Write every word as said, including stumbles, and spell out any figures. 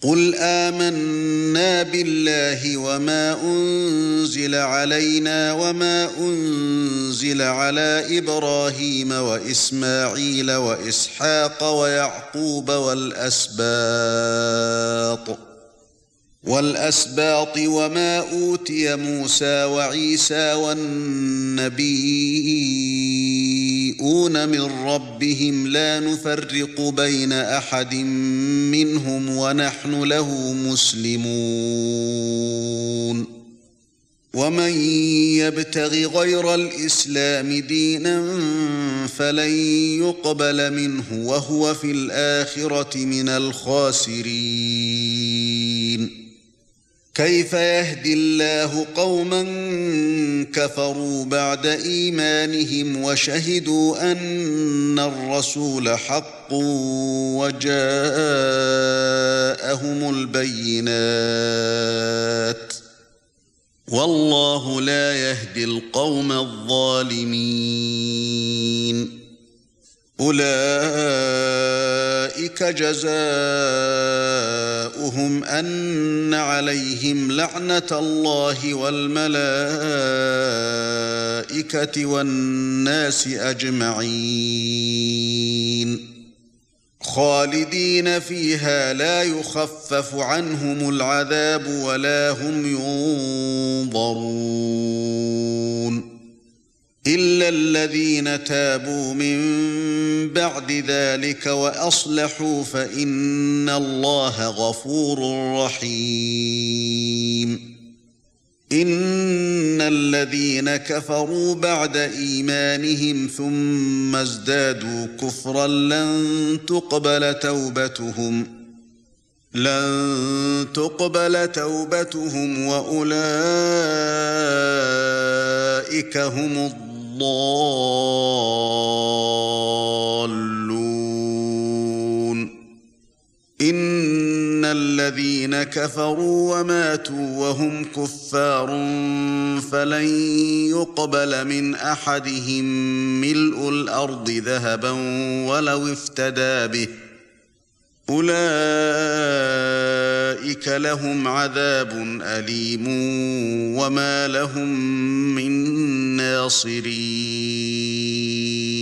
قُلْ آمَنَّا بِاللَّهِ وَمَا أُنْزِلَ عَلَيْنَا وَمَا أُنْزِلَ عَلَى إِبْرَاهِيمَ وَإِسْمَاعِيلَ وَإِسْحَاقَ وَيَعْقُوبَ وَالْأَسْبَاطِ وَالْأَسْبَاطِ وَمَا أُوتِيَ مُوسَى وَعِيسَى وَالنَّبِيُّونَ مِنْ رَبِّهِمْ لَا نُفَرِّقُ بَيْنَ أَحَدٍ مِّنْهُمْ وَنَحْنُ لَهُ مُسْلِمُونَ وَمَن يَبْتَغِ غَيْرَ الْإِسْلَامِ دِينًا فَلَن يُقْبَلَ مِنْهُ وَهُوَ فِي الْآخِرَةِ مِنَ الْخَاسِرِينَ كيف يهدي الله قوما كفروا بعد إيمانهم وشهدوا أن الرسول حق وجاءهم البينات والله لا يهدي القوم الظالمين أولئك جزاؤهم أن عليهم لعنة الله والملائكة والناس أجمعين خالدين فيها لا يخفف عنهم العذاب ولا هم ينظرون إلا الذين تابوا من بعد ذلك وأصلحوا فإن الله غفور رحيم إن الذين كفروا بعد إيمانهم ثم ازدادوا كفرا لن تقبل توبتهم لن تقبل توبتهم وأولئك هم الضالون إن الذين كفروا وماتوا وهم كفار فلن يقبل من أحدهم ملء الأرض ذهبا ولو افتدى به أولئك لهم عذاب أليم وما لهم من ناصرين